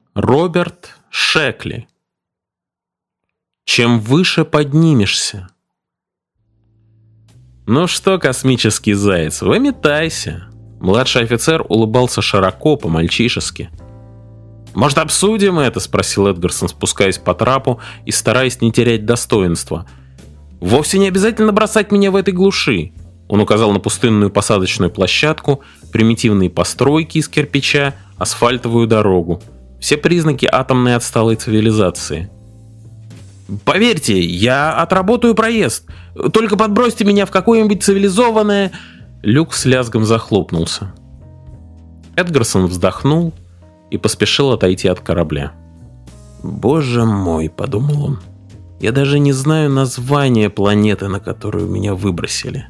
Роберт Шекли. Чем выше поднимешься. Ну что, космический заяц, выметайся. Младший офицер улыбался широко, по-мальчишески. «Может, обсудим это?» — спросил Эдгарсон, спускаясь по трапу и стараясь не терять достоинства. «Вовсе не обязательно бросать меня в этой глуши». Он указал на пустынную посадочную площадку, примитивные постройки из кирпича, асфальтовую дорогу. Все признаки атомной отсталой цивилизации. «Поверьте, я отработаю проезд. Только подбросьте меня в какое-нибудь цивилизованное...» Люк с лязгом захлопнулся. Эдгарсон вздохнул и поспешил отойти от корабля. «Боже мой», — подумал он, — «я даже не знаю название планеты, на которую меня выбросили».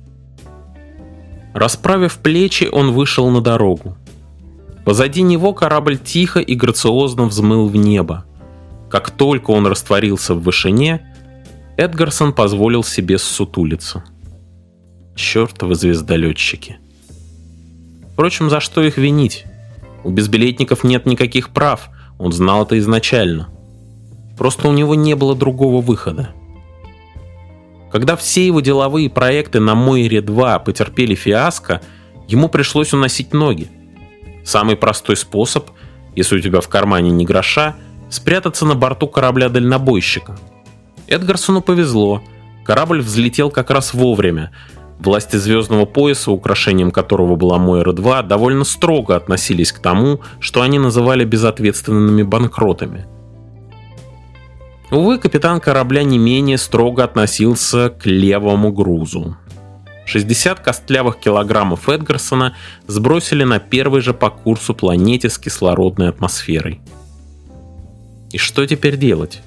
Расправив плечи, он вышел на дорогу. Позади него корабль тихо и грациозно взмыл в небо. Как только он растворился в вышине, Эдгарсон позволил себе ссутулиться. Чертовы звездолетчики. Впрочем, за что их винить? У безбилетников нет никаких прав, он знал это изначально. Просто у него не было другого выхода. Когда все его деловые проекты на Мойре-2 потерпели фиаско, ему пришлось уносить ноги. Самый простой способ, если у тебя в кармане ни гроша, спрятаться на борту корабля-дальнобойщика. Эдгарсону повезло, корабль взлетел как раз вовремя. Власти звездного пояса, украшением которого была Мойра-2, довольно строго относились к тому, что они называли безответственными банкротами. Увы, капитан корабля не менее строго относился к левому грузу. 60 костлявых килограммов Эдгарсона сбросили на первой же по курсу планете с кислородной атмосферой. И что теперь делать?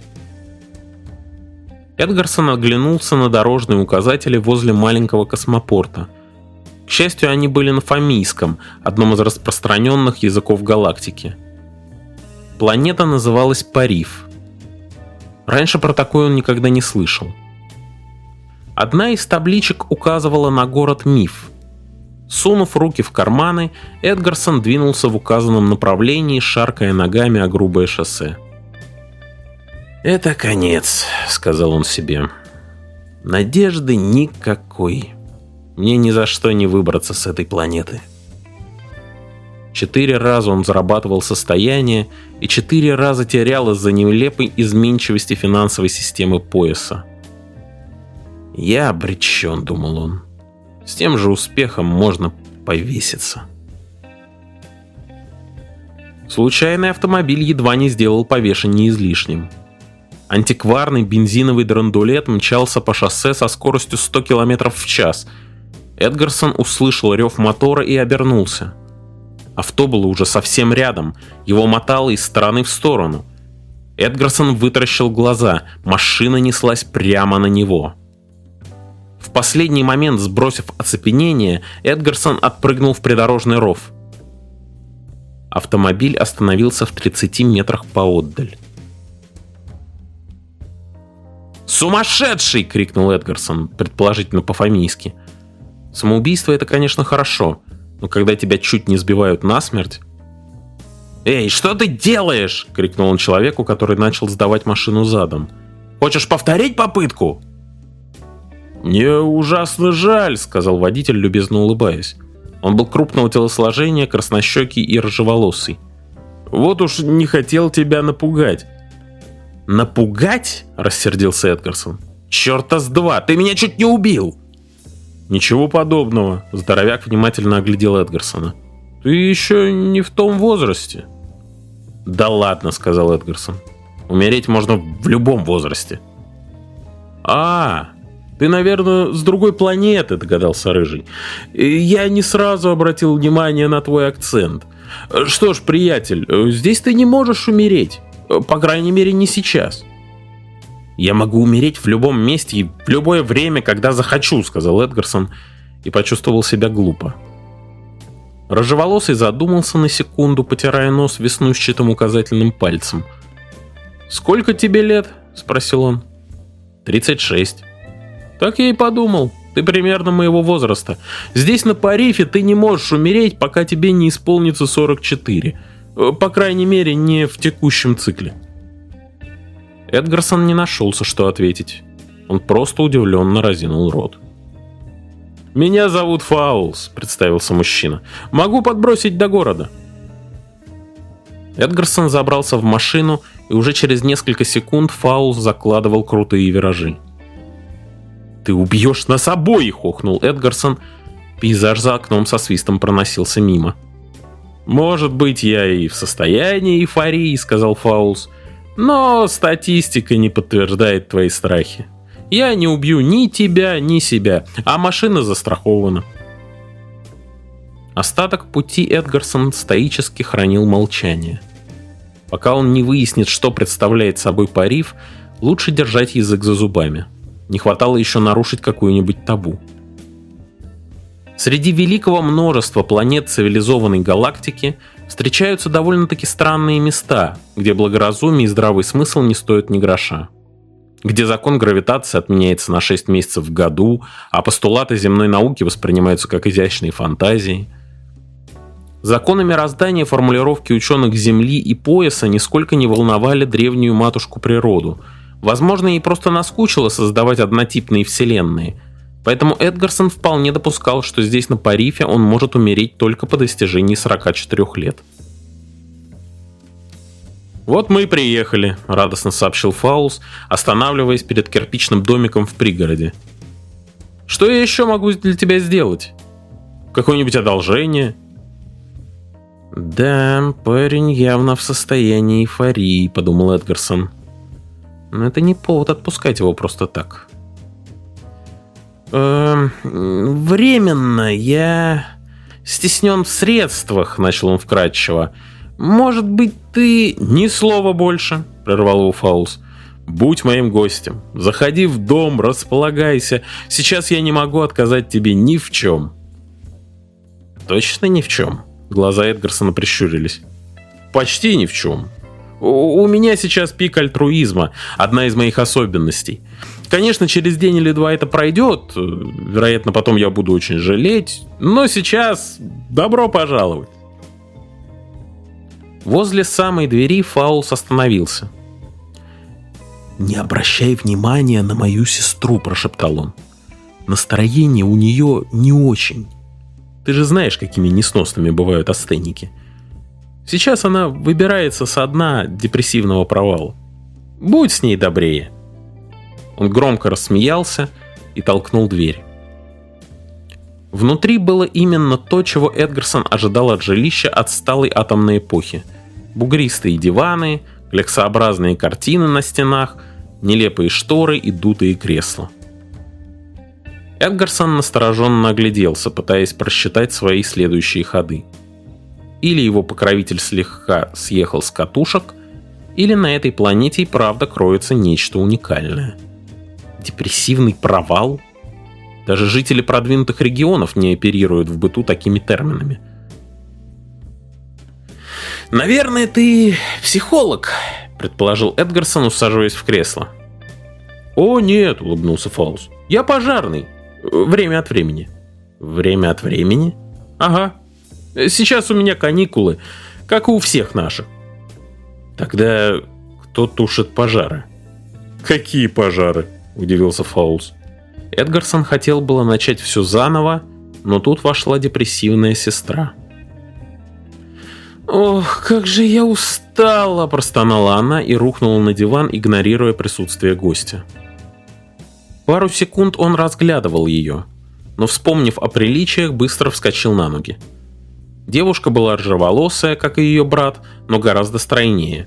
Эдгарсон оглянулся на дорожные указатели возле маленького космопорта. К счастью, они были на фамийском, одном из распространенных языков галактики. Планета называлась Париф. Раньше про такое он никогда не слышал. Одна из табличек указывала на город Миф. Сунув руки в карманы, Эдгарсон двинулся в указанном направлении, шаркая ногами о грубое шоссе. «Это конец», — сказал он себе. «Надежды никакой. Мне ни за что не выбраться с этой планеты». 4 раза он зарабатывал состояние и 4 раза терял из-за нелепой изменчивости финансовой системы пояса. «Я обречен», — думал он. «С тем же успехом можно повеситься». Случайный автомобиль едва не сделал повешение излишним. Антикварный бензиновый драндулет мчался по шоссе со скоростью 100 км в час. Эдгарсон услышал рев мотора и обернулся. Авто было уже совсем рядом, его мотало из стороны в сторону. Эдгарсон вытаращил глаза, машина неслась прямо на него. В последний момент, сбросив оцепенение, Эдгарсон отпрыгнул в придорожный ров. Автомобиль остановился в 30 метрах поотдаль. «Сумасшедший!» — крикнул Эдгарсон, предположительно по-фамийски. Самоубийство — это, конечно, хорошо, но когда тебя чуть не сбивают насмерть... «Эй, что ты делаешь?» — крикнул он человеку, который начал сдавать машину задом. «Хочешь повторить попытку?» «Мне ужасно жаль», — сказал водитель, любезно улыбаясь. Он был крупного телосложения, краснощекий и рыжеволосый. «Вот уж не хотел тебя напугать». «Напугать?» — рассердился Эдгарсон. «Черта с два! Ты меня чуть не убил!» «Ничего подобного», — здоровяк внимательно оглядел Эдгарсона. «Ты еще не в том возрасте». «Да ладно», — сказал Эдгарсон. «Умереть можно в любом возрасте». Ты, наверное, с другой планеты», — догадался Рыжий. «Я не сразу обратил внимание на твой акцент. Что ж, приятель, здесь ты не можешь умереть. По крайней мере, не сейчас». «Я могу умереть в любом месте и в любое время, когда захочу», — сказал Эдгарсон и почувствовал себя глупо. Рыжеволосый задумался на секунду, потирая нос веснушчатым указательным пальцем. «Сколько тебе лет?» — спросил он. 36. «Так я и подумал. Ты примерно моего возраста. Здесь, на Парифе, ты не можешь умереть, пока тебе не исполнится 44. По крайней мере, не в текущем цикле. Эдгарсон не нашелся, что ответить. Он просто удивленно разинул рот. «Меня зовут Фаулс», — представился мужчина. «Могу подбросить до города». Эдгарсон забрался в машину, и уже через несколько секунд Фаулс закладывал крутые виражи. «Ты убьешь нас обоих!» — охнул Эдгарсон. Пейзаж за окном со свистом проносился мимо. «Может быть, я и в состоянии эйфории», — сказал Фаулс, «но статистика не подтверждает твои страхи. Я не убью ни тебя, ни себя, а машина застрахована». Остаток пути Эдгарсон стоически хранил молчание. Пока он не выяснит, что представляет собой порив, лучше держать язык за зубами. Не хватало еще нарушить какую-нибудь табу. Среди великого множества планет цивилизованной галактики встречаются довольно-таки странные места, где благоразумие и здравый смысл не стоят ни гроша. Где закон гравитации отменяется на 6 месяцев в году, а постулаты земной науки воспринимаются как изящные фантазии. Законы мироздания формулировки ученых Земли и пояса нисколько не волновали древнюю матушку природу. Возможно, ей просто наскучило создавать однотипные вселенные. Поэтому Эдгарсон вполне допускал, что здесь на Порифе он может умереть только по достижении 44 лет. «Вот мы и приехали», — радостно сообщил Фаулс, останавливаясь перед кирпичным домиком в пригороде. «Что я еще могу для тебя сделать? Какое-нибудь одолжение?» «Да, парень явно в состоянии эйфории», — подумал Эдгарсон. «Но это не повод отпускать его просто так». «Временно я стеснен в средствах», — начал он вкратчиво. «Может быть, ты...» «Ни слова больше», — прервал его Фаулс. «Будь моим гостем. Заходи в дом, располагайся. Сейчас я не могу отказать тебе ни в чем». «Точно ни в чем?» Глаза Эдгарсона прищурились. «Почти ни в чем. У меня сейчас пик альтруизма, одна из моих особенностей. Конечно, через день или два это пройдет, вероятно, потом я буду очень жалеть, но сейчас добро пожаловать». Возле самой двери Фаулс остановился. «Не обращай внимания на мою сестру», — прошептал он. «Настроение у нее не очень. Ты же знаешь, какими несносными бывают астеники. Сейчас она выбирается со дна депрессивного провала. Будь с ней добрее». Он громко рассмеялся и толкнул дверь. Внутри было именно то, чего Эдгарсон ожидал от жилища отсталой атомной эпохи. Бугристые диваны, кляксообразные картины на стенах, нелепые шторы и дутые кресла. Эдгарсон настороженно огляделся, пытаясь просчитать свои следующие ходы. Или его покровитель слегка съехал с катушек, или на этой планете и правда кроется нечто уникальное. Депрессивный провал? Даже жители продвинутых регионов не оперируют в быту такими терминами. «Наверное, ты психолог», — предположил Эдгарсон, усаживаясь в кресло. «О, нет», — улыбнулся Фаулс. «Я пожарный. Время от времени». «Время от времени?» «Ага. Сейчас у меня каникулы, как и у всех наших». «Тогда кто тушит пожары?» «Какие пожары?» — удивился Фаулс. Эдгарсон хотел было начать все заново, но тут вошла депрессивная сестра. «Ох, как же я устала!» – простонала она и рухнула на диван, игнорируя присутствие гостя. Пару секунд он разглядывал ее, но, вспомнив о приличиях, быстро вскочил на ноги. Девушка была рыжеволосая, как и ее брат, но гораздо стройнее.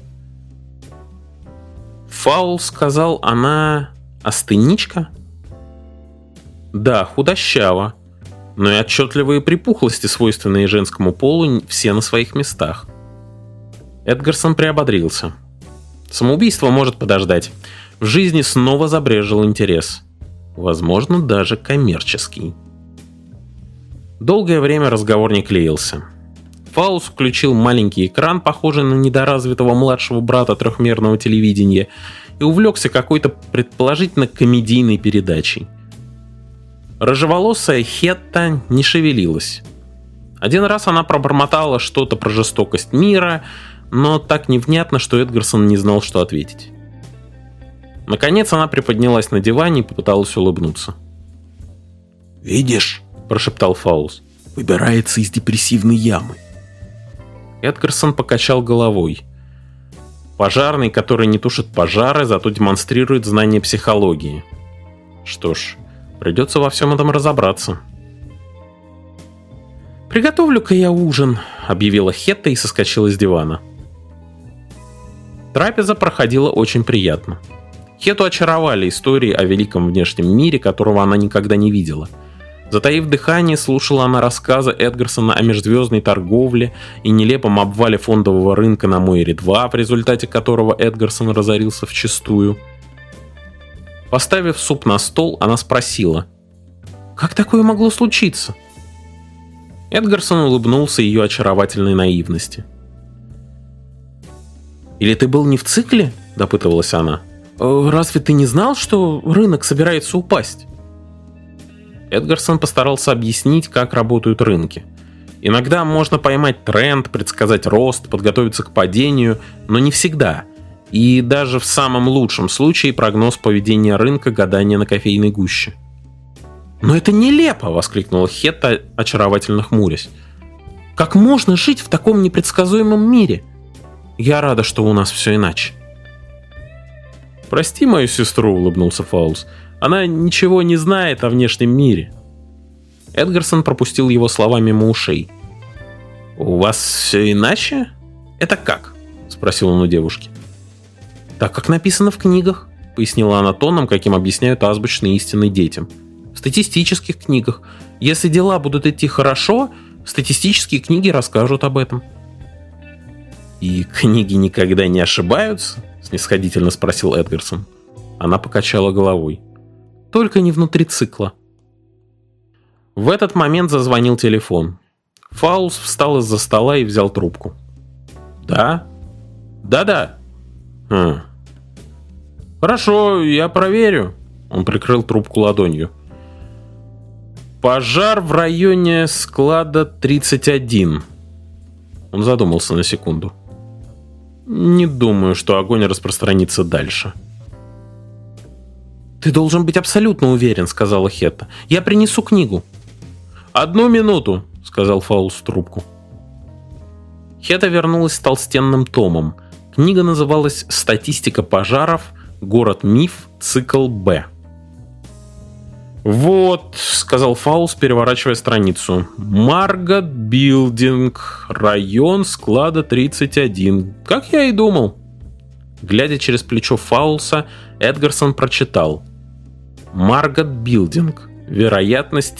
Фаул сказал, она астеничка? Да, худощава, но и отчетливые припухлости, свойственные женскому полу, все на своих местах. Эдгарсон приободрился. Самоубийство может подождать. В жизни снова забрежил интерес. Возможно, даже коммерческий. Долгое время разговор не клеился. Фаулс включил маленький экран, похожий на недоразвитого младшего брата трехмерного телевидения, и увлекся какой-то предположительно комедийной передачей. Рыжеволосая Хетта не шевелилась. Один раз она пробормотала что-то про жестокость мира, но так невнятно, что Эдгарсон не знал, что ответить. Наконец она приподнялась на диване и попыталась улыбнуться. «Видишь?» – прошептал Фаулс. «Выбирается из депрессивной ямы». Эдгарсон покачал головой. Пожарный, который не тушит пожары, зато демонстрирует знание психологии. Что ж, придется во всем этом разобраться. «Приготовлю-ка я ужин», — объявила Хетта и соскочила с дивана. Трапеза проходила очень приятно. Хетту очаровали истории о великом внешнем мире, которого она никогда не видела. Затаив дыхание, слушала она рассказы Эдгарсона о межзвездной торговле и нелепом обвале фондового рынка на Мойре-2, в результате которого Эдгарсон разорился вчистую. Поставив суп на стол, она спросила: «Как такое могло случиться?» Эдгарсон улыбнулся ее очаровательной наивности. «Или ты был не в цикле?» – допытывалась она. «Разве ты не знал, что рынок собирается упасть?» Эдгарсон постарался объяснить, как работают рынки. Иногда можно поймать тренд, предсказать рост, подготовиться к падению, но не всегда. И даже в самом лучшем случае прогноз поведения рынка – гадание на кофейной гуще. «Но это нелепо!» – воскликнула Хетта, очаровательно хмурясь. «Как можно жить в таком непредсказуемом мире? Я рада, что у нас все иначе». «Прости мою сестру», – улыбнулся Фаулс. «Она ничего не знает о внешнем мире». Эдгарсон пропустил его слова мимо ушей. «У вас все иначе? Это как?» – спросил он у девушки. «Так, как написано в книгах», – пояснила она тоном, каким объясняют азбучные истины детям. «В статистических книгах. Если дела будут идти хорошо, статистические книги расскажут об этом». «И книги никогда не ошибаются?» – снисходительно спросил Эдгарсон. Она покачала головой. «Только не внутри цикла». В этот момент зазвонил телефон. Фаулс встал из-за стола и взял трубку. «Да? Да-да». «Хорошо, я проверю». Он прикрыл трубку ладонью. «Пожар в районе склада 31». Он задумался на секунду. «Не думаю, что огонь распространится дальше». «Ты должен быть абсолютно уверен», — сказала Хетта. «Я принесу книгу». «1 минуту», — сказал Фаулс в трубку. Хетта вернулась с толстенным томом. Книга называлась «Статистика пожаров. Город-миф. Цикл Б». «Вот», — сказал Фаулс, переворачивая страницу. «Маргот Билдинг. Район склада 31. Как я и думал». Глядя через плечо Фаулса, Эдгарсон прочитал: «Маргот Билдинг. Вероятность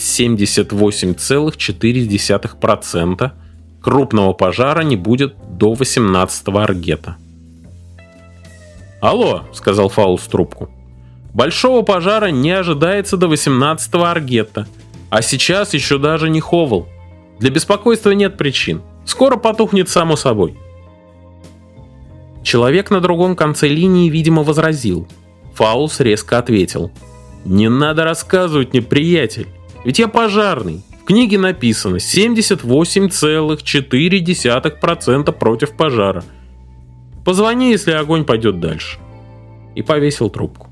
78,4%. Крупного пожара не будет до 18-го аргета». «Алло», — сказал Фаулс в трубку. «Большого пожара не ожидается до 18-го аргета. А сейчас еще даже не ховал. Для беспокойства нет причин. Скоро потухнет само собой». Человек на другом конце линии, видимо, возразил. Фаулс резко ответил: «Не надо рассказывать мне, приятель. Ведь я пожарный. В книге написано 78,4% против пожара. Позвони, если огонь пойдет дальше». И повесил трубку.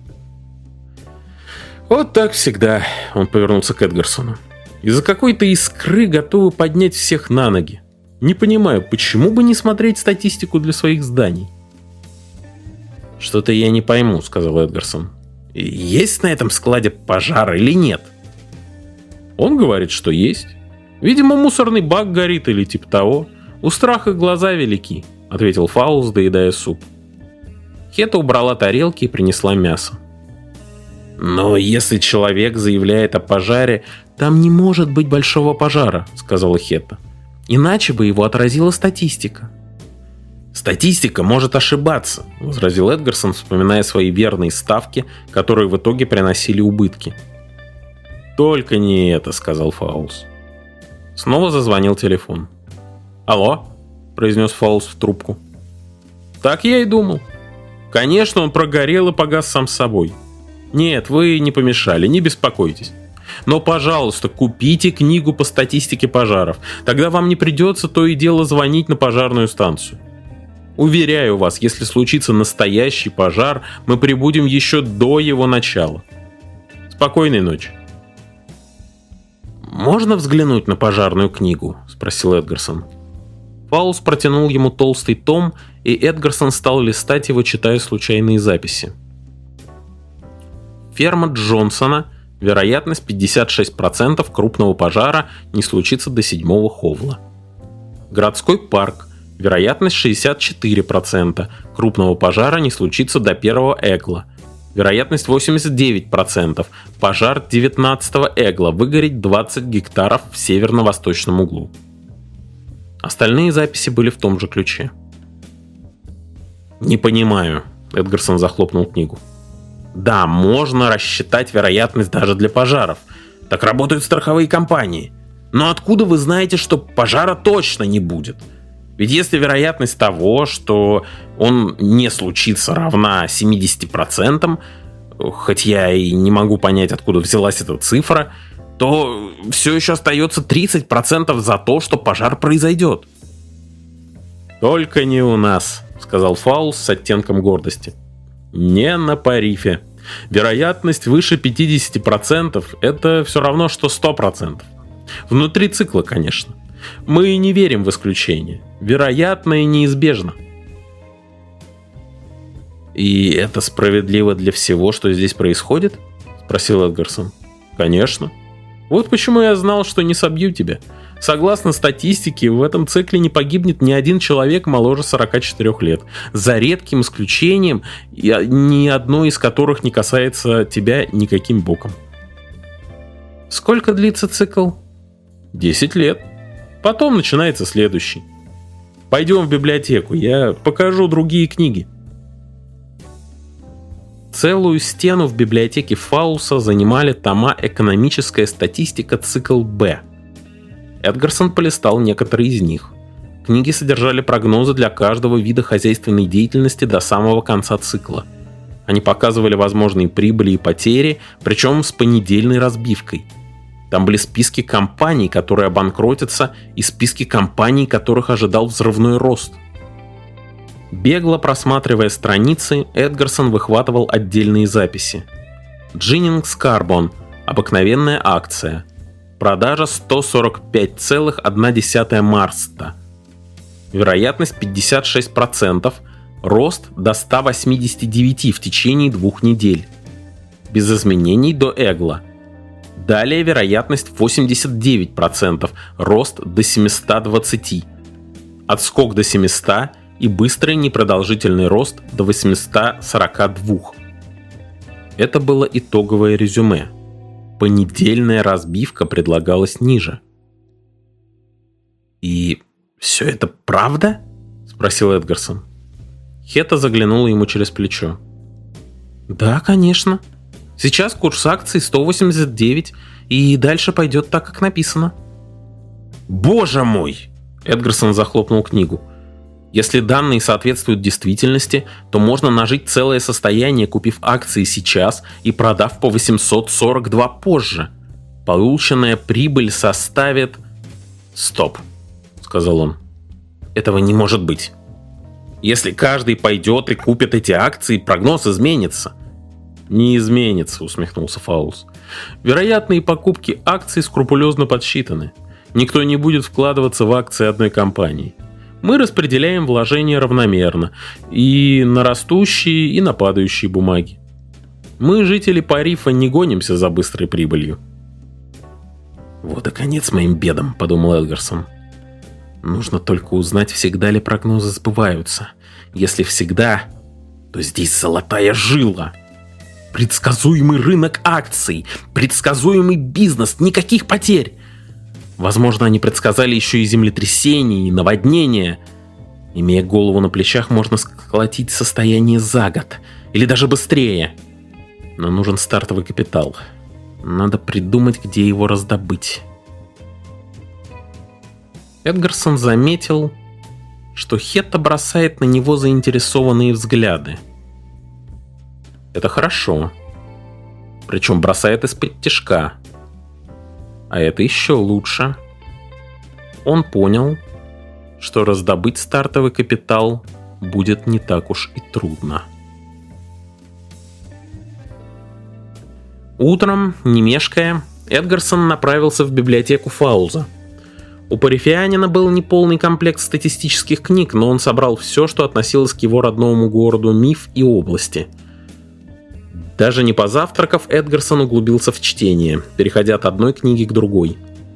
«Вот так всегда», — он повернулся к Эдгарсону. «Из-за какой-то искры готовы поднять всех на ноги. Не понимаю, почему бы не смотреть статистику для своих зданий?» «Что-то я не пойму», — сказал Эдгарсон. «Есть на этом складе пожар или нет?» «Он говорит, что есть. Видимо, мусорный бак горит или типа того. У страха глаза велики», — ответил Фаулс, доедая суп. Хетта убрала тарелки и принесла мясо. «Но если человек заявляет о пожаре, там не может быть большого пожара», — сказала Хетта. «Иначе бы его отразила статистика». «Статистика может ошибаться», — возразил Эдгарсон, вспоминая свои верные ставки, которые в итоге приносили убытки. «Только не это», — сказал Фаулс. Снова зазвонил телефон. «Алло», — произнес Фаулс в трубку. «Так я и думал. Конечно, он прогорел и погас сам собой. Нет, вы не помешали, не беспокойтесь. Но, пожалуйста, купите книгу по статистике пожаров. Тогда вам не придется то и дело звонить на пожарную станцию. Уверяю вас, если случится настоящий пожар, мы прибудем еще до его начала. Спокойной ночи. «Можно взглянуть на пожарную книгу?» – спросил Эдгарсон. Фаулс протянул ему толстый том, и Эдгарсон стал листать его, читая случайные записи. Ферма Джонсона. Вероятность 56% крупного пожара не случится до 7-го ховла. Городской парк. Вероятность 64%. Крупного пожара не случится до 1-го эгла. Вероятность 89%. Пожар 19-го эгла. Выгореть 20 гектаров в северно-восточном углу. Остальные записи были в том же ключе. «Не понимаю», — Эдгарсон захлопнул книгу. «Да, можно рассчитать вероятность даже для пожаров. Так работают страховые компании. Но откуда вы знаете, что пожара точно не будет? Ведь если вероятность того, что он не случится, равна 70%, хоть я и не могу понять, откуда взялась эта цифра, то все еще остается 30% за то, что пожар произойдет». «Только не у нас», — сказал Фаулс с оттенком гордости. «Не на Парифе. Вероятность выше 50% — это все равно, что 100%. Внутри цикла, конечно. Мы не верим в исключения. Вероятно и неизбежно». «И это справедливо для всего, что здесь происходит?» — спросил Эдгарсон. «Конечно. Вот почему я знал, что не собью тебя. Согласно статистике, в этом цикле не погибнет ни один человек моложе 44 лет. За редким исключением, ни одно из которых не касается тебя никаким боком». «Сколько длится цикл?» 10 лет. Потом начинается следующий. Пойдем в библиотеку, я покажу другие книги». Целую стену в библиотеке Фаулса занимали тома «Экономическая статистика. Цикл Б». Эдгарсон полистал некоторые из них. Книги содержали прогнозы для каждого вида хозяйственной деятельности до самого конца цикла. Они показывали возможные прибыли и потери, причем с понедельной разбивкой. Там были списки компаний, которые обанкротятся, и списки компаний, которых ожидал взрывной рост. Бегло просматривая страницы, Эдгарсон выхватывал отдельные записи. Дженнингс Карбон. Обыкновенная акция. Продажа 145,1 Марста. Вероятность 56%. Рост до 189 в течение 2 недель. Без изменений до эгла. Далее вероятность 89%. Рост до 720. Отскок до 700 и быстрый непродолжительный рост до 842. Это было итоговое резюме. Понедельная разбивка предлагалась ниже. «И все это правда?» — спросил Эдгарсон. Хета заглянула ему через плечо. «Да, конечно. Сейчас курс акций 189, и дальше пойдет так, как написано». «Боже мой!» — Эдгарсон захлопнул книгу. «Если данные соответствуют действительности, то можно нажить целое состояние, купив акции сейчас и продав по 842 позже. Полученная прибыль составит...» «Стоп», — сказал он. «Этого не может быть. Если каждый пойдет и купит эти акции, прогноз изменится». «Не изменится», — усмехнулся Фаулс. «Вероятные покупки акций скрупулезно подсчитаны. Никто не будет вкладываться в акции одной компании. Мы распределяем вложения равномерно и на растущие, и на падающие бумаги. Мы, жители Парифа, не гонимся за быстрой прибылью». «Вот и конец моим бедам», — подумал Эдгарсон. «Нужно только узнать, всегда ли прогнозы сбываются. Если всегда, то здесь золотая жила. Предсказуемый рынок акций, предсказуемый бизнес, никаких потерь. Возможно, они предсказали еще и землетрясения, и наводнения. Имея голову на плечах, можно сколотить состояние за год, или даже быстрее. Но нужен стартовый капитал. Надо придумать, где его раздобыть». Эдгарсон заметил, что Хетта бросает на него заинтересованные взгляды. Это хорошо. Причем бросает из-под тишка. А это еще лучше. Он понял, что раздобыть стартовый капитал будет не так уж и трудно. Утром, не мешкая, Эдгарсон направился в библиотеку Фаулза. У парифианина был неполный комплект статистических книг, но он собрал все, что относилось к его родному городу Миф и области. Даже не позавтракав, Эдгарсон углубился в чтение, переходя от одной книги к другой.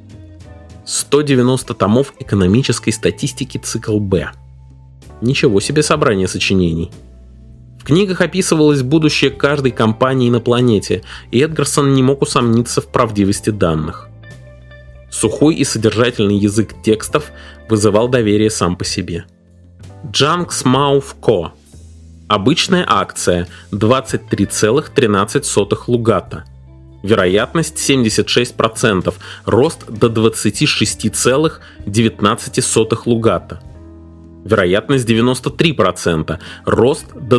190 томов экономической статистики цикл Б. Ничего себе собрание сочинений. В книгах описывалось будущее каждой компании на планете, и Эдгарсон не мог усомниться в правдивости данных. Сухой и содержательный язык текстов вызывал доверие сам по себе. Junks Mouth Co. Обычная акция 23,13 лугата. Вероятность 76%, рост до 26,19 лугата. Вероятность 93%, рост до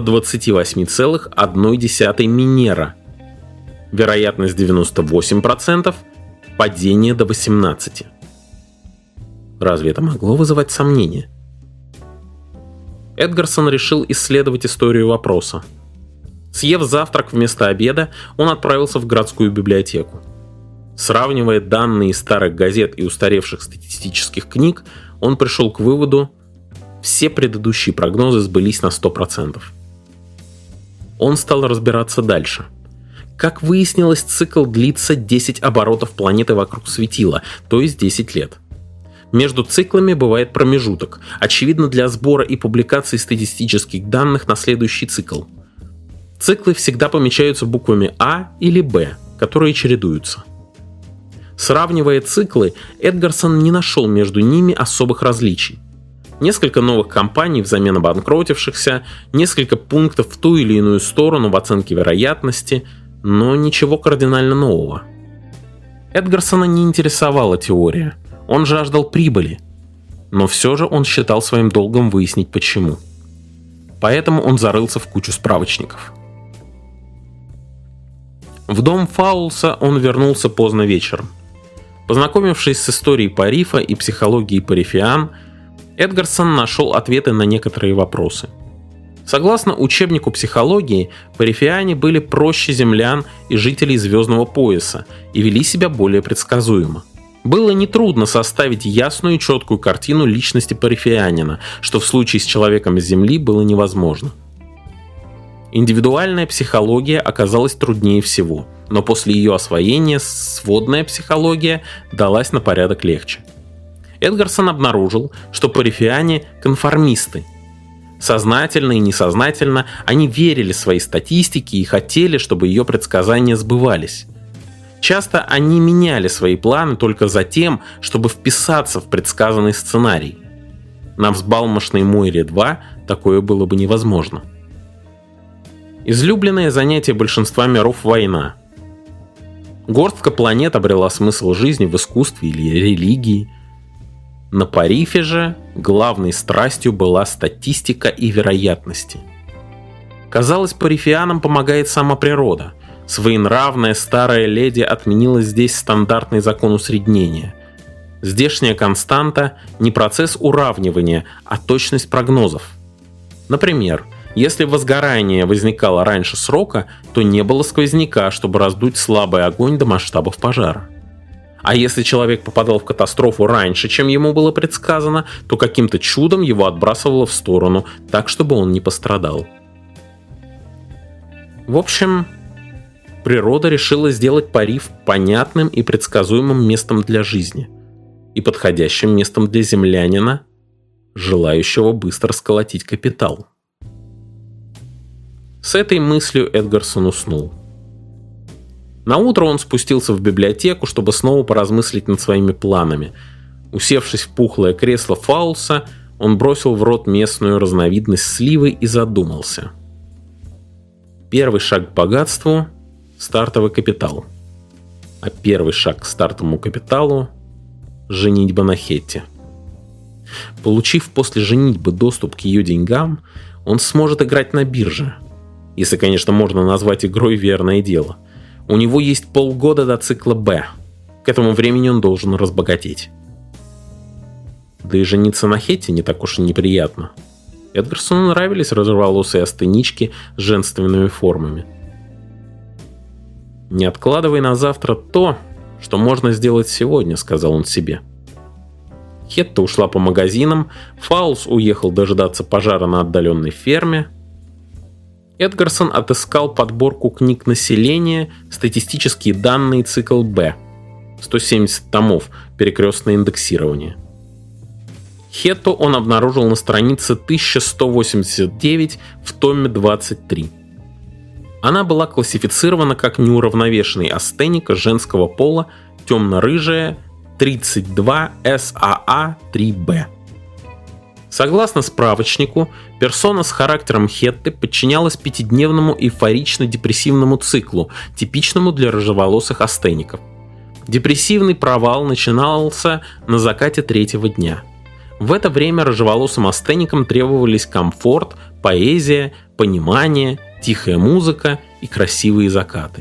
28,1 минера. Вероятность 98%, падение до 18%. Разве это могло вызывать сомнения? Эдгарсон решил исследовать историю вопроса. Съев завтрак вместо обеда, он отправился в городскую библиотеку. Сравнивая данные из старых газет и устаревших статистических книг, он пришел к выводу: все предыдущие прогнозы сбылись на 100%. Он стал разбираться дальше. Как выяснилось, цикл длится 10 оборотов планеты вокруг светила, то есть 10 лет. Между циклами бывает промежуток, очевидно, для сбора и публикации статистических данных на следующий цикл. Циклы всегда помечаются буквами А или Б, которые чередуются. Сравнивая циклы, Эдгарсон не нашел между ними особых различий. Несколько новых компаний взамен обанкротившихся, несколько пунктов в ту или иную сторону в оценке вероятности, но ничего кардинально нового. Эдгарсона не интересовала теория, он жаждал прибыли, но все же он считал своим долгом выяснить почему. Поэтому он зарылся в кучу справочников. В дом Фаулса он вернулся поздно вечером. Познакомившись с историей Парифа и психологией парифиан, Эдгарсон нашел ответы на некоторые вопросы. Согласно учебнику психологии, парифиане были проще землян и жителей звездного пояса и вели себя более предсказуемо. Было нетрудно составить ясную и четкую картину личности парифианина, что в случае с человеком с Земли было невозможно. Индивидуальная психология оказалась труднее всего, но после ее освоения сводная психология далась на порядок легче. Эдгарсон обнаружил, что парифиане – конформисты. Сознательно и несознательно они верили своей статистике и хотели, чтобы ее предсказания сбывались. Часто они меняли свои планы только за тем, чтобы вписаться в предсказанный сценарий. На взбалмошной Мойре-2 такое было бы невозможно. Излюбленное занятие большинства миров – война. Горстка планет обрела смысл жизни в искусстве или религии. На Парифе же главной страстью была статистика и вероятности. Казалось, парифианам помогает сама природа. Своенравная старая леди отменила здесь стандартный закон усреднения. Здешняя константа не процесс уравнивания, а точность прогнозов. Например, если возгорание возникало раньше срока, то не было сквозняка, чтобы раздуть слабый огонь до масштабов пожара. А если человек попадал в катастрофу раньше, чем ему было предсказано, то каким-то чудом его отбрасывало в сторону, так, чтобы он не пострадал. В общем, природа решила сделать Париф понятным и предсказуемым местом для жизни и подходящим местом для землянина, желающего быстро сколотить капитал. С этой мыслью Эдгарсон уснул. Наутро он спустился в библиотеку, чтобы снова поразмыслить над своими планами. Усевшись в пухлое кресло Фаулса, он бросил в рот местную разновидность сливы и задумался. Первый шаг к богатству – стартовый капитал. А первый шаг к стартовому капиталу – женитьба на Хетте. Получив после женитьбы доступ к ее деньгам, он сможет играть на бирже. Если, конечно, можно назвать игрой верное дело. У него есть полгода до цикла Б. К этому времени он должен разбогатеть. Да и жениться на Хетте не так уж и неприятно. Эдгарсону нравились рыжеволосые астенички с женственными формами. «Не откладывай на завтра то, что можно сделать сегодня», — сказал он себе. Хетта ушла по магазинам, Фаулс уехал дожидаться пожара на отдаленной ферме. Эдгарсон отыскал подборку книг населения «Статистические данные, цикл Б». 170 томов, перекрестное индексирование. Хетту он обнаружил на странице 1189 в томе 23. Она была классифицирована как неуравновешенный астеника женского пола, темно-рыжая, 32 САА-3Б. Согласно справочнику, персона с характером Хетты подчинялась пятидневному эйфорично-депрессивному циклу, типичному для рыжеволосых астеников. Депрессивный провал начинался на закате третьего дня. В это время рыжеволосым астеникам требовались комфорт, поэзия, понимание, тихая музыка и красивые закаты.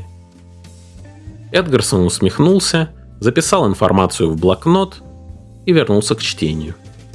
Эдгарсон усмехнулся, записал информацию в блокнот и вернулся к чтению.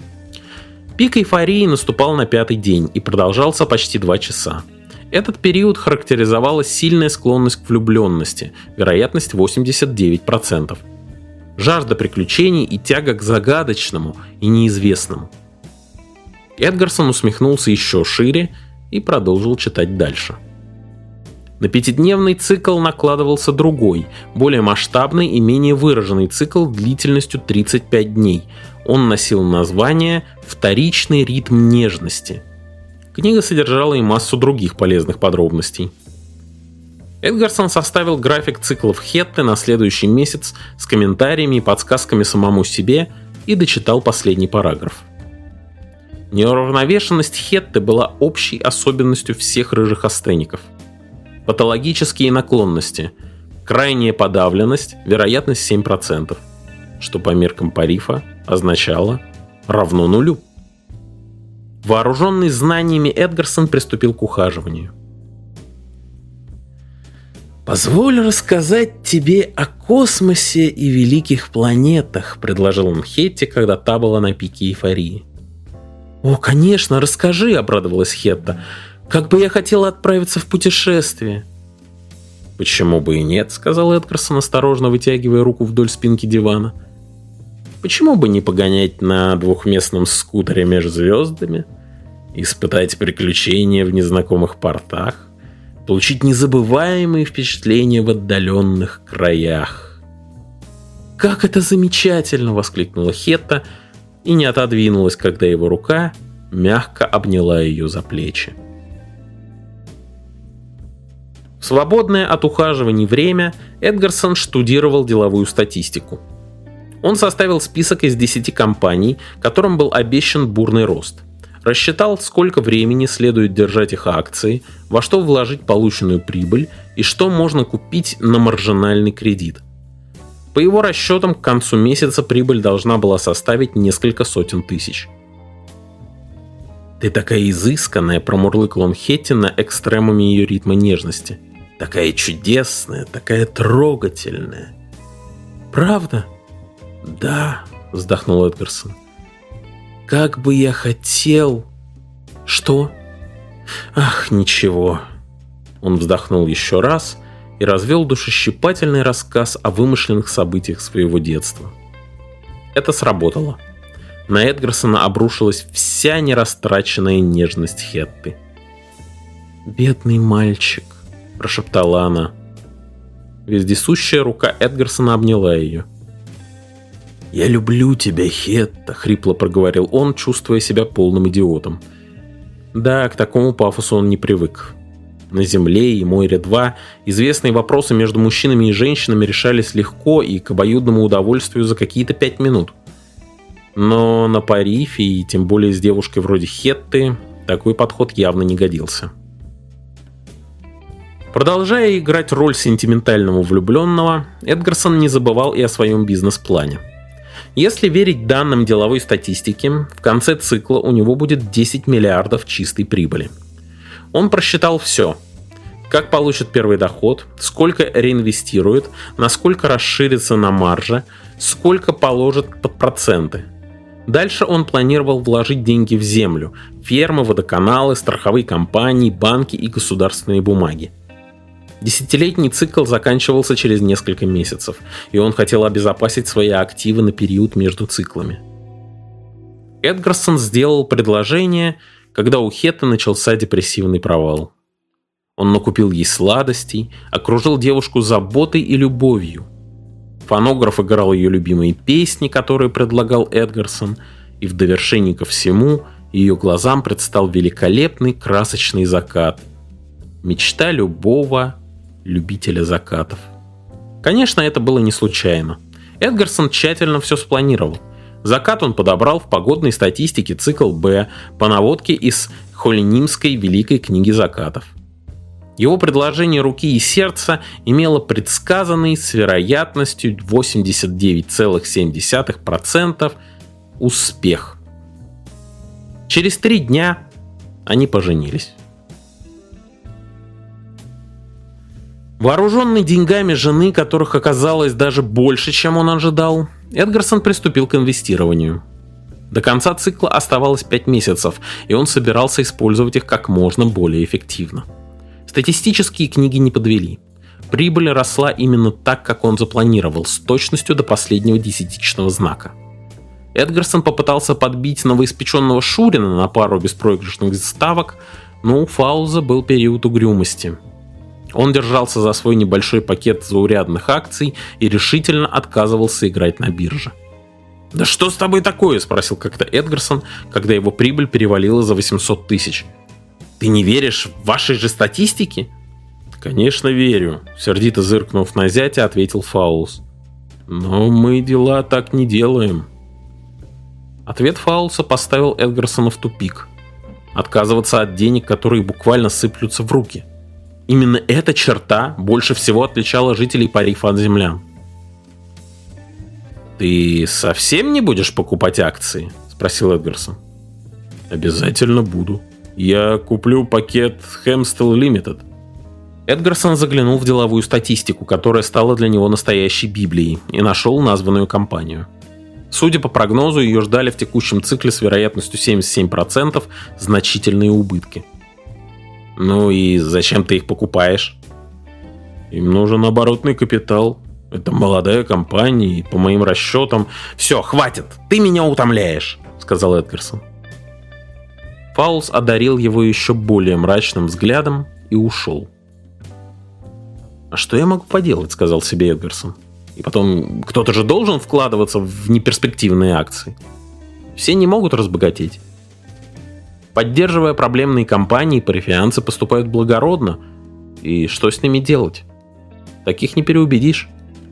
Пик эйфории наступал на 5-й день и продолжался почти 2 часа. Этот период характеризовалась сильная склонность к влюбленности, вероятность 89%. Жажда приключений и тяга к загадочному и неизвестному. Эдгарсон усмехнулся еще шире и продолжил читать дальше. На 5-дневный цикл накладывался другой, более масштабный и менее выраженный цикл длительностью 35 дней. Он носил название «Вторичный ритм нежности». Книга содержала и массу других полезных подробностей. Эдгарсон составил график циклов Хетты на следующий месяц с комментариями и подсказками самому себе и дочитал последний параграф. Неуравновешенность Хетты была общей особенностью всех рыжих астеников. Патологические наклонности, крайняя подавленность, вероятность 7%, что по меркам Парифа означало равно нулю. Вооруженный знаниями, Эдгарсон приступил к ухаживанию. «Позволь рассказать тебе о космосе и великих планетах», — предложил он Хетте, когда та была на пике эйфории. «О, конечно, расскажи», — обрадовалась Хетта. «Как бы я хотела отправиться в путешествие». «Почему бы и нет», — сказал Эдгарсон, осторожно вытягивая руку вдоль спинки дивана. «Почему бы не погонять на двухместном скутере между звездами, испытать приключения в незнакомых портах, получить незабываемые впечатления в отдаленных краях?» «Как это замечательно!» — воскликнула Хетта и не отодвинулась, когда его рука мягко обняла ее за плечи. В свободное от ухаживаний время Эдгарсон штудировал деловую статистику. Он составил список из 10 компаний, которым был обещан бурный рост. Рассчитал, сколько времени следует держать их акции, во что вложить полученную прибыль и что можно купить на маржинальный кредит. По его расчетам, к концу месяца прибыль должна была составить несколько сотен тысяч. «Ты такая изысканная», — промурлыкал он Хетте на экстремуме ее ритма нежности. «Такая чудесная, такая трогательная». «Правда?» «Да», — вздохнул Эдгарсон. «Как бы я хотел...» «Что?» «Ах, ничего». Он вздохнул еще раз и развел душещипательный рассказ о вымышленных событиях своего детства. Это сработало. На Эдгарсона обрушилась вся нерастраченная нежность Хетты. «Бедный мальчик», — прошептала она. Вездесущая рука Эдгарсона обняла ее. «Я люблю тебя, Хетта», — хрипло проговорил он, чувствуя себя полным идиотом. Да, к такому пафосу он не привык. На Земле и Мойре-2 известные вопросы между мужчинами и женщинами решались легко и к обоюдному удовольствию за какие-то 5 минут. Но на Парифе, и тем более с девушкой вроде Хетты, такой подход явно не годился. Продолжая играть роль сентиментального влюбленного, Эдгарсон не забывал и о своем бизнес-плане. Если верить данным деловой статистики, в конце цикла у него будет 10 миллиардов чистой прибыли. Он просчитал все. как получит первый доход, сколько реинвестирует, насколько расширится на марже, сколько положит под проценты. Дальше он планировал вложить деньги в землю, фермы, водоканалы, страховые компании, банки и государственные бумаги. Десятилетний цикл заканчивался через несколько месяцев, и он хотел обезопасить свои активы на период между циклами. Эдгарсон сделал предложение, когда у Хетты начался депрессивный провал. Он накупил ей сладостей, окружил девушку заботой и любовью. Фонограф играл ее любимые песни, которые предлагал Эдгарсон, и в довершении ко всему ее глазам предстал великолепный красочный закат. Мечта любого любителя закатов. Конечно, это было не случайно. Эдгарсон тщательно все спланировал. Закат он подобрал в погодной статистике цикл Б по наводке из Холонимской Великой книги закатов. Его предложение руки и сердца имело предсказанный с вероятностью 89,7% успех. Через 3 дня они поженились. Вооруженный деньгами жены, которых оказалось даже больше, чем он ожидал, Эдгарсон приступил к инвестированию. До конца цикла оставалось 5 месяцев, и он собирался использовать их как можно более эффективно. Статистические книги не подвели. Прибыль росла именно так, как он запланировал, с точностью до последнего десятичного знака. Эдгарсон попытался подбить новоиспеченного Шурина на пару беспроигрышных ставок, но у Фауза был период угрюмости. Он держался за свой небольшой пакет заурядных акций и решительно отказывался играть на бирже. «Да что с тобой такое?» – спросил как-то Эдгарсон, когда его прибыль перевалила за 800 тысяч. «Ты не веришь в вашей же статистике?» «Конечно верю», – сердито зыркнув на зятя, ответил Фаулс. «Но мы дела так не делаем». Ответ Фаулса поставил Эдгарсона в тупик. Отказываться от денег, которые буквально сыплются в руки. Именно эта черта больше всего отличала жителей Парифа от землян. «Ты совсем не будешь покупать акции?» – спросил Эдгарсон. «Обязательно буду. Я куплю пакет Hemstel Limited». Эдгарсон заглянул в деловую статистику, которая стала для него настоящей библией, и нашел названную компанию. Судя по прогнозу, ее ждали в текущем цикле с вероятностью 77% значительные убытки. «Ну и зачем ты их покупаешь?» «Им нужен оборотный капитал. Это молодая компания, и по моим расчетам...» «Все, хватит! Ты меня утомляешь!» — сказал Эдгарсон. Фаулс одарил его еще более мрачным взглядом и ушел. «А что я могу поделать?» — сказал себе Эдгарсон. «И потом, кто-то же должен вкладываться в неперспективные акции. Все не могут разбогатеть. Поддерживая проблемные компании, парифианцы поступают благородно. И что с ними делать? Таких не переубедишь.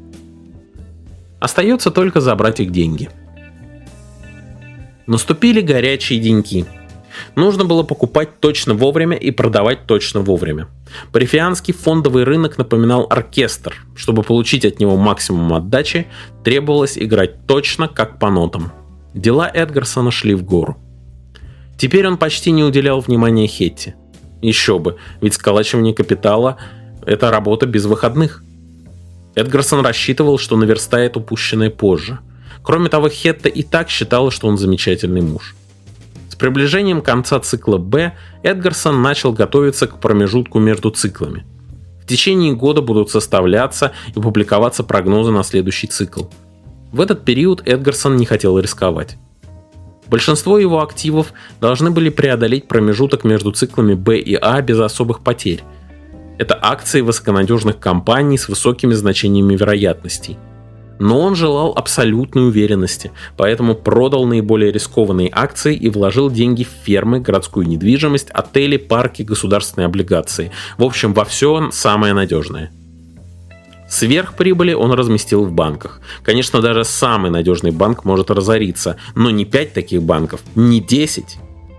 Остается только забрать их деньги». Наступили горячие деньки. Нужно было покупать точно вовремя и продавать точно вовремя. Парифианский фондовый рынок напоминал оркестр. Чтобы получить от него максимум отдачи, требовалось играть точно, как по нотам. Дела Эдгарсона шли в гору. Теперь он почти не уделял внимания Хетте. Еще бы, ведь сколачивание капитала – это работа без выходных. Эдгарсон рассчитывал, что наверстает упущенное позже. Кроме того, Хетта и так считала, что он замечательный муж. С приближением конца цикла Б Эдгарсон начал готовиться к промежутку между циклами. В течение года будут составляться и публиковаться прогнозы на следующий цикл. В этот период Эдгарсон не хотел рисковать. Большинство его активов должны были преодолеть промежуток между циклами Б и А без особых потерь. Это акции высоконадежных компаний с высокими значениями вероятностей. Но он желал абсолютной уверенности, поэтому продал наиболее рискованные акции и вложил деньги в фермы, городскую недвижимость, отели, парки, государственные облигации. В общем, во все самое надежное. Сверхприбыли он разместил в банках. Конечно, даже самый надежный банк может разориться, но не 5 таких банков, не 10.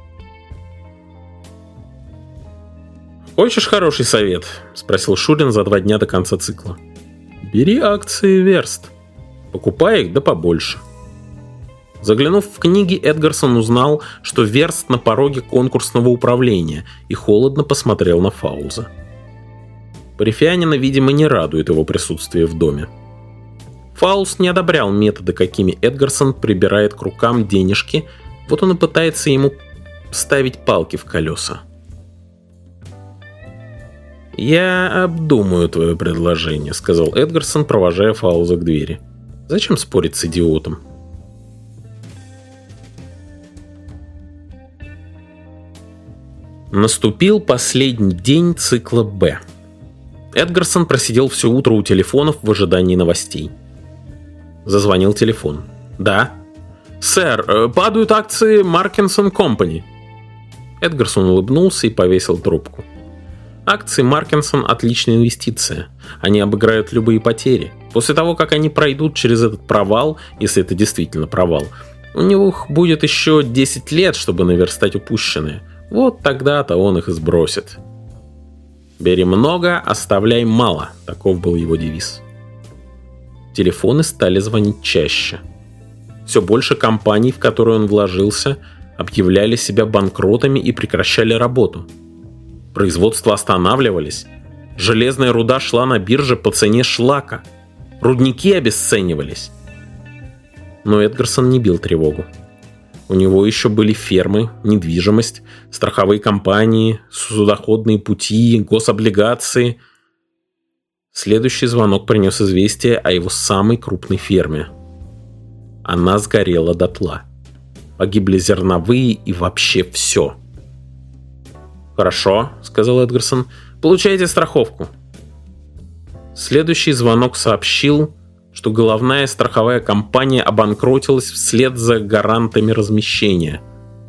«Хочешь хороший совет?» – спросил Шурин за 2 дня до конца цикла. «Бери акции Верст. Покупай их да побольше». Заглянув в книги, Эдгарсон узнал, что Верст на пороге конкурсного управления, и холодно посмотрел на Фауза. Парифианина, видимо, не радует его присутствие в доме. Фаулс не одобрял методы, какими Эдгарсон прибирает к рукам денежки, вот он и пытается ему ставить палки в колеса. «Я обдумаю твое предложение», — сказал Эдгарсон, провожая Фаулза к двери. «Зачем спорить с идиотом?» Наступил последний день цикла «Б». Эдгарсон просидел все утро у телефонов в ожидании новостей. Зазвонил телефон. «Да». «Сэр, падают акции Маркинсон Компани». Эдгарсон улыбнулся и повесил трубку. Акции Маркинсон – отличная инвестиция. Они обыграют любые потери. После того, как они пройдут через этот провал, если это действительно провал, у него будет еще 10 лет, чтобы наверстать упущенное. Вот тогда-то он их и сбросит. «Бери много, оставляй мало», – таков был его девиз. Телефоны стали звонить чаще. Все больше компаний, в которые он вложился, объявляли себя банкротами и прекращали работу. Производства останавливались. Железная руда шла на бирже по цене шлака. Рудники обесценивались. Но Эдгарсон не бил тревогу. У него еще были фермы, недвижимость, страховые компании, судоходные пути, гособлигации. Следующий звонок принес известие о его самой крупной ферме. Она сгорела дотла. Погибли зерновые и вообще все. «Хорошо», — сказал Эдгарсон, — «получайте страховку». Следующий звонок сообщил, что головная страховая компания обанкротилась вслед за гарантами размещения.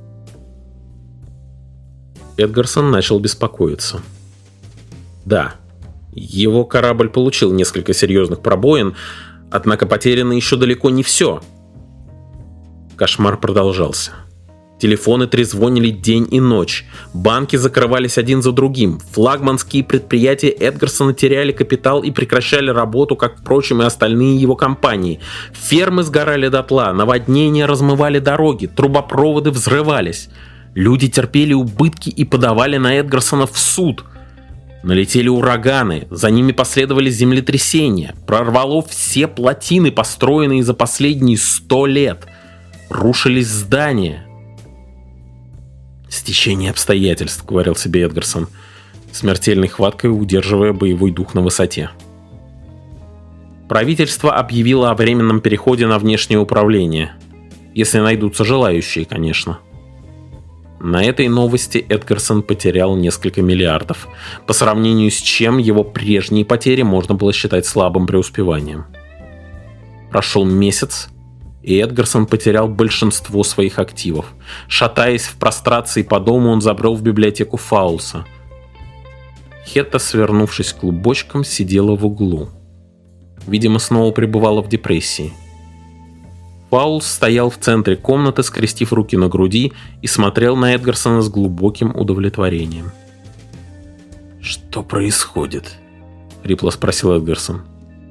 Эдгарсон начал беспокоиться. Да, его корабль получил несколько серьезных пробоин, однако потеряно еще далеко не все. Кошмар продолжался. Телефоны трезвонили день и ночь. Банки закрывались один за другим. Флагманские предприятия Эдгарсона теряли капитал и прекращали работу, как, впрочем, и остальные его компании. Фермы сгорали дотла, наводнения размывали дороги, трубопроводы взрывались. Люди терпели убытки и подавали на Эдгарсона в суд. Налетели ураганы, за ними последовали землетрясения. Прорвало все плотины, построенные за последние 100 лет. Рушились здания. «Стечение обстоятельств», — говорил себе Эдгарсон, смертельной хваткой удерживая боевой дух на высоте. Правительство объявило о временном переходе на внешнее управление. Если найдутся желающие, конечно. На этой новости Эдгарсон потерял несколько миллиардов, по сравнению с чем его прежние потери можно было считать слабым преуспеванием. Прошел месяц, и Эдгарсон потерял большинство своих активов. Шатаясь в прострации по дому, он забрел в библиотеку Фаулса. Хетта, свернувшись клубочком, сидела в углу. Видимо, снова пребывала в депрессии. Фаулс стоял в центре комнаты, скрестив руки на груди, и смотрел на Эдгарсона с глубоким удовлетворением. «Что происходит?» — хрипло спросил Эдгарсон.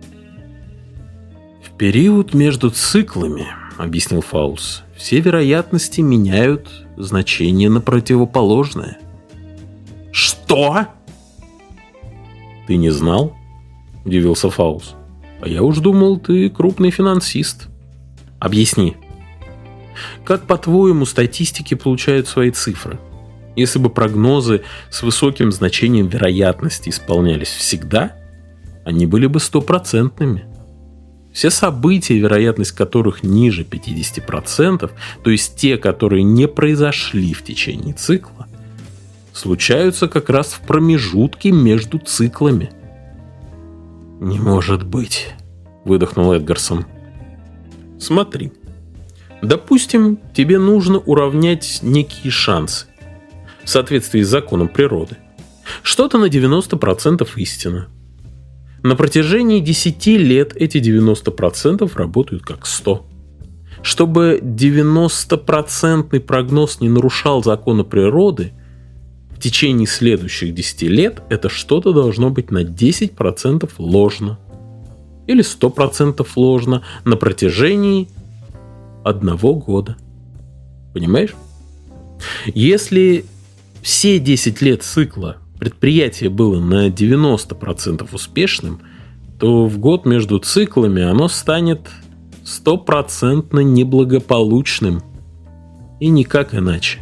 «В период между циклами, — объяснил Фаулс, — все вероятности меняют значение на противоположное». «Что?» «Ты не знал?» — удивился Фаулс. «А я уж думал, ты крупный финансист». «Объясни». «Как, по-твоему, статистики получают свои цифры? Если бы прогнозы с высоким значением вероятности исполнялись всегда, они были бы 100%. Все события, вероятность которых ниже 50%, то есть те, которые не произошли в течение цикла, случаются как раз в промежутке между циклами». «Не может быть», — выдохнул Эдгарсон. «Смотри. Допустим, тебе нужно уравнять некие шансы в соответствии с законом природы. Что-то на 90% истина. На протяжении 10 лет эти 90% работают как 100. Чтобы 90% прогноз не нарушал закона природы, в течение следующих 10 лет это что-то должно быть на 10% ложно. Или 100% ложно на протяжении 1 года. Понимаешь? Если все 10 лет цикла предприятие было на 90% успешным, то в год между циклами оно станет 100% неблагополучным. И никак иначе.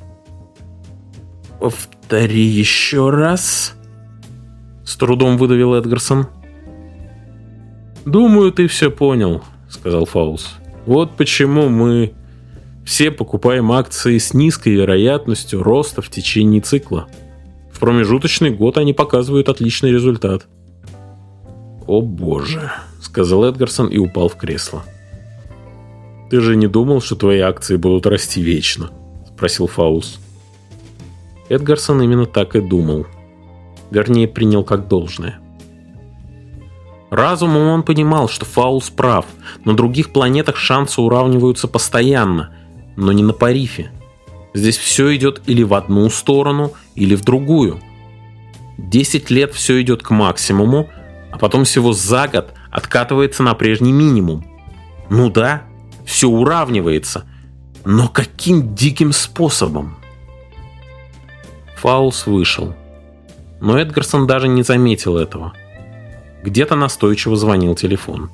«Повтори еще раз», — с трудом выдавил Эдгарсон. «Думаю, ты все понял», — сказал Фаулс. «Вот почему мы все покупаем акции с низкой вероятностью роста в течение цикла. В промежуточный год они показывают отличный результат». «О боже», — сказал Эдгарсон и упал в кресло. «Ты же не думал, что твои акции будут расти вечно?» — спросил Фаулс. Эдгарсон именно так и думал. Вернее, принял как должное. Разумом он понимал, что Фаулс прав. На других планетах шансы уравниваются постоянно, но не на Парифе. Здесь все идет или в одну сторону, или в другую. 10 лет все идет к максимуму, а потом всего за год откатывается на прежний минимум. Ну да, все уравнивается, но каким диким способом? Фаулс вышел, но Эдгарсон даже не заметил этого. Где-то настойчиво звонил телефон.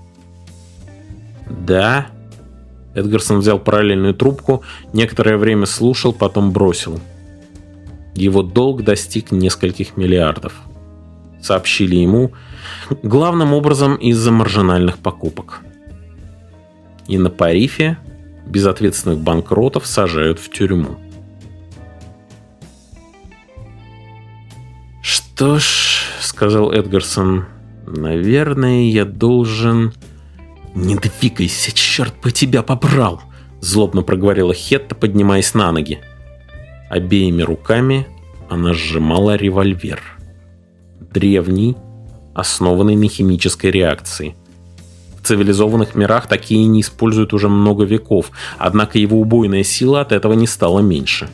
«Да?» Эдгарсон взял параллельную трубку, некоторое время слушал, потом бросил. Его долг достиг нескольких миллиардов. Сообщили ему, главным образом из-за маржинальных покупок. И на Парифе безответственных банкротов сажают в тюрьму. «Что ж», — сказал Эдгарсон, — «наверное, я должен...» «Не двигайся, черт бы тебя побрал!» — злобно проговорила Хетта, поднимаясь на ноги. Обеими руками она сжимала револьвер. Древний, основанный на химической реакции. В цивилизованных мирах такие не используют уже много веков, однако его убойная сила от этого не стала меньше.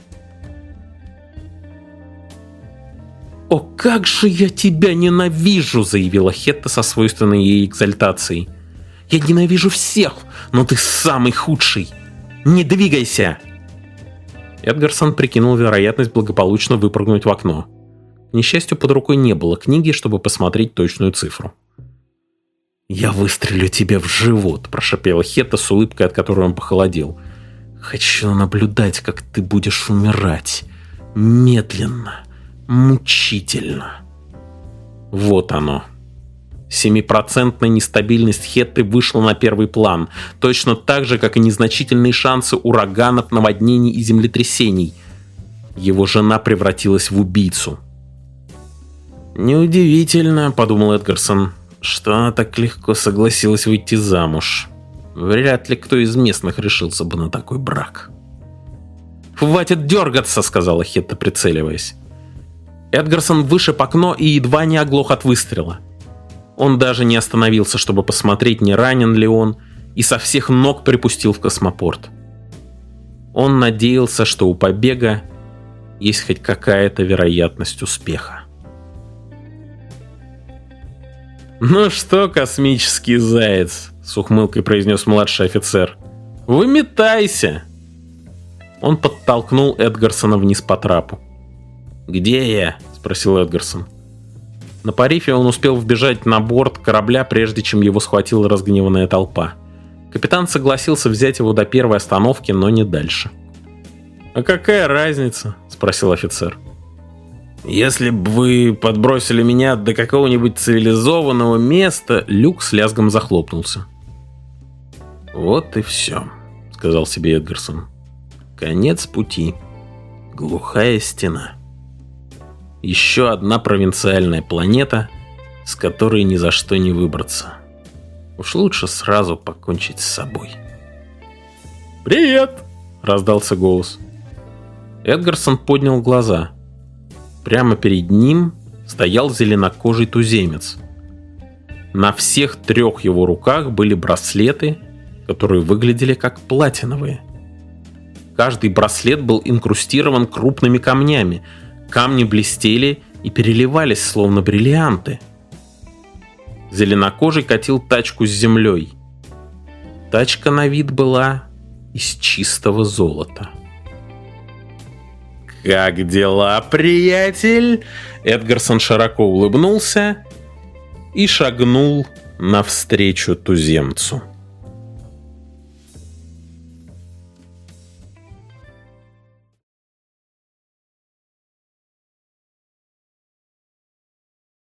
«О, как же я тебя ненавижу!» — заявила Хетта со свойственной ей экзальтацией. «Я ненавижу всех, но ты самый худший! Не двигайся!» Эдгарсон прикинул вероятность благополучно выпрыгнуть в окно. К несчастью, под рукой не было книги, чтобы посмотреть точную цифру. «Я выстрелю тебе в живот», — прошипела Хетта с улыбкой, от которой он похолодел. «Хочу наблюдать, как ты будешь умирать. Медленно, мучительно». Вот оно. 7% нестабильность Хетты вышла на первый план, точно так же, как и незначительные шансы ураганов, наводнений и землетрясений. Его жена превратилась в убийцу. «Неудивительно», — подумал Эдгарсон, — «что она так легко согласилась выйти замуж. Вряд ли кто из местных решился бы на такой брак». «Хватит дергаться», — сказала Хетта, прицеливаясь. Эдгарсон вышиб окно и едва не оглох от выстрела. Он даже не остановился, чтобы посмотреть, не ранен ли он, и со всех ног припустил в космопорт. Он надеялся, что у побега есть хоть какая-то вероятность успеха. «Ну что, космический заяц», — с ухмылкой произнес младший офицер, — «выметайся!» Он подтолкнул Эдгарсона вниз по трапу. «Где я?» — спросил Эдгарсон. На Парифе он успел вбежать на борт корабля, прежде чем его схватила разгневанная толпа. Капитан согласился взять его до первой остановки, но не дальше. «А какая разница?» — спросил офицер. «Если бы вы подбросили меня до какого-нибудь цивилизованного места...» Люк с лязгом захлопнулся. «Вот и все», — сказал себе Эдгарсон. «Конец пути. Глухая стена. Еще одна провинциальная планета, с которой ни за что не выбраться. Уж лучше сразу покончить с собой». «Привет!» — раздался голос. Эдгарсон поднял глаза. Прямо перед ним стоял зеленокожий туземец. На всех 3 его руках были браслеты, которые выглядели как платиновые. Каждый браслет был инкрустирован крупными камнями. Камни блестели и переливались, словно бриллианты. Зеленокожий катил тачку с землей. Тачка на вид была из чистого золота. «Как дела, приятель?» Эдгарсон широко улыбнулся и шагнул навстречу туземцу.